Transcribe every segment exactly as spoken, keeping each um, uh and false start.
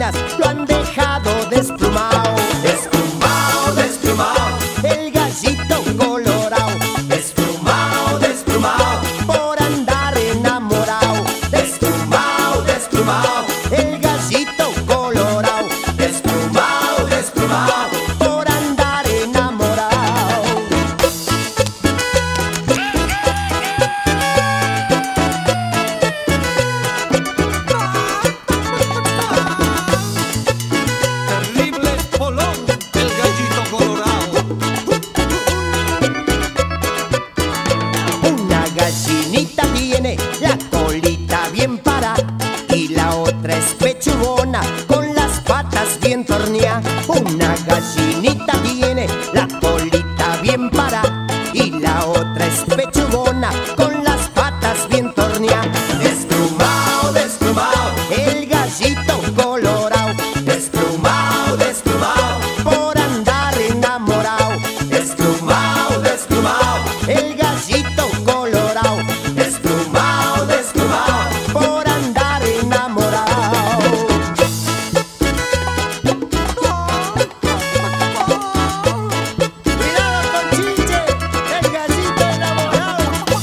gallinitas lo han dejado desplumado. Desplumao, desplumao, El gallito colorado, desplumao, desplumao, por andar enamorado. desplumao, desplumao, El gallito colorado, desplumao, desplumao. por andar enamorado. Terrible espolón, el gallito colorado. Una gallinita tiene la colita bien para y la otra es pechugona con las patas bien torneadas. Una gallinita tiene la colita bien para y la otra es pechugona con las patas bien torneadas. Desplumao, desplumao, El gallito colorado, desplumao, desplumao, por andar enamorado. desplumao, desplumao, El gallito colorado, desplumao, desplumao. por andar enamorado. Cuidado con Chiche, el gallito enamorado.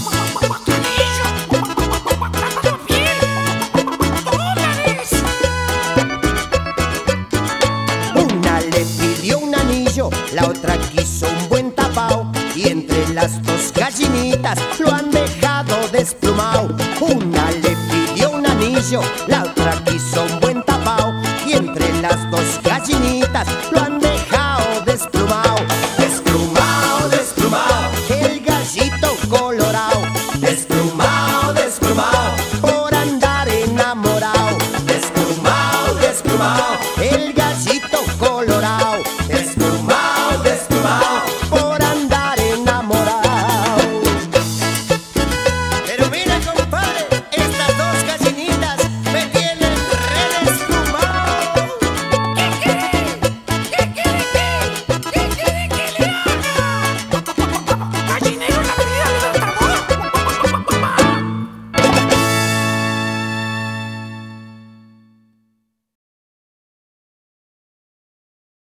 Una le pidió un anillo, la otra quiso un buen tapao, y entre las dos gallinitas lo han dejado desplumado. Una le pidió un anillo, la otra quiso un